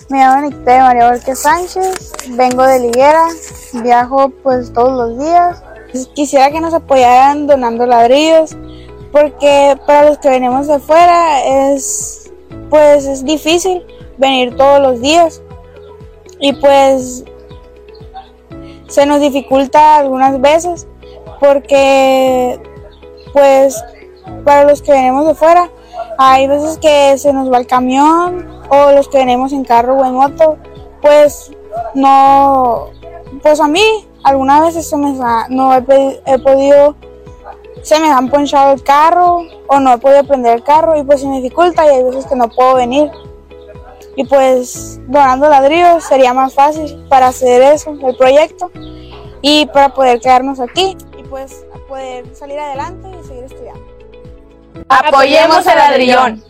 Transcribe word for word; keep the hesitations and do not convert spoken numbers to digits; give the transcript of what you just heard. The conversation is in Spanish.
Me llamo Nicté María Borges Sánchez, vengo de Liguera, viajo pues todos los días. Quisiera que nos apoyaran donando ladrillos, porque para los que venimos de fuera es pues es difícil venir todos los días y pues se nos dificulta algunas veces porque pues para los que venimos de fuera hay veces que se nos va el camión, o los que venimos en carro o en moto, pues no, pues a mí algunas veces se me ha, no he, he podido, se me han ponchado el carro o no he podido prender el carro y pues se me dificulta y hay veces que no puedo venir. Y pues donando ladrillos sería más fácil para hacer eso, el proyecto, y para poder quedarnos aquí y pues poder salir adelante y seguir estudiando. Apoyemos el ladrillón.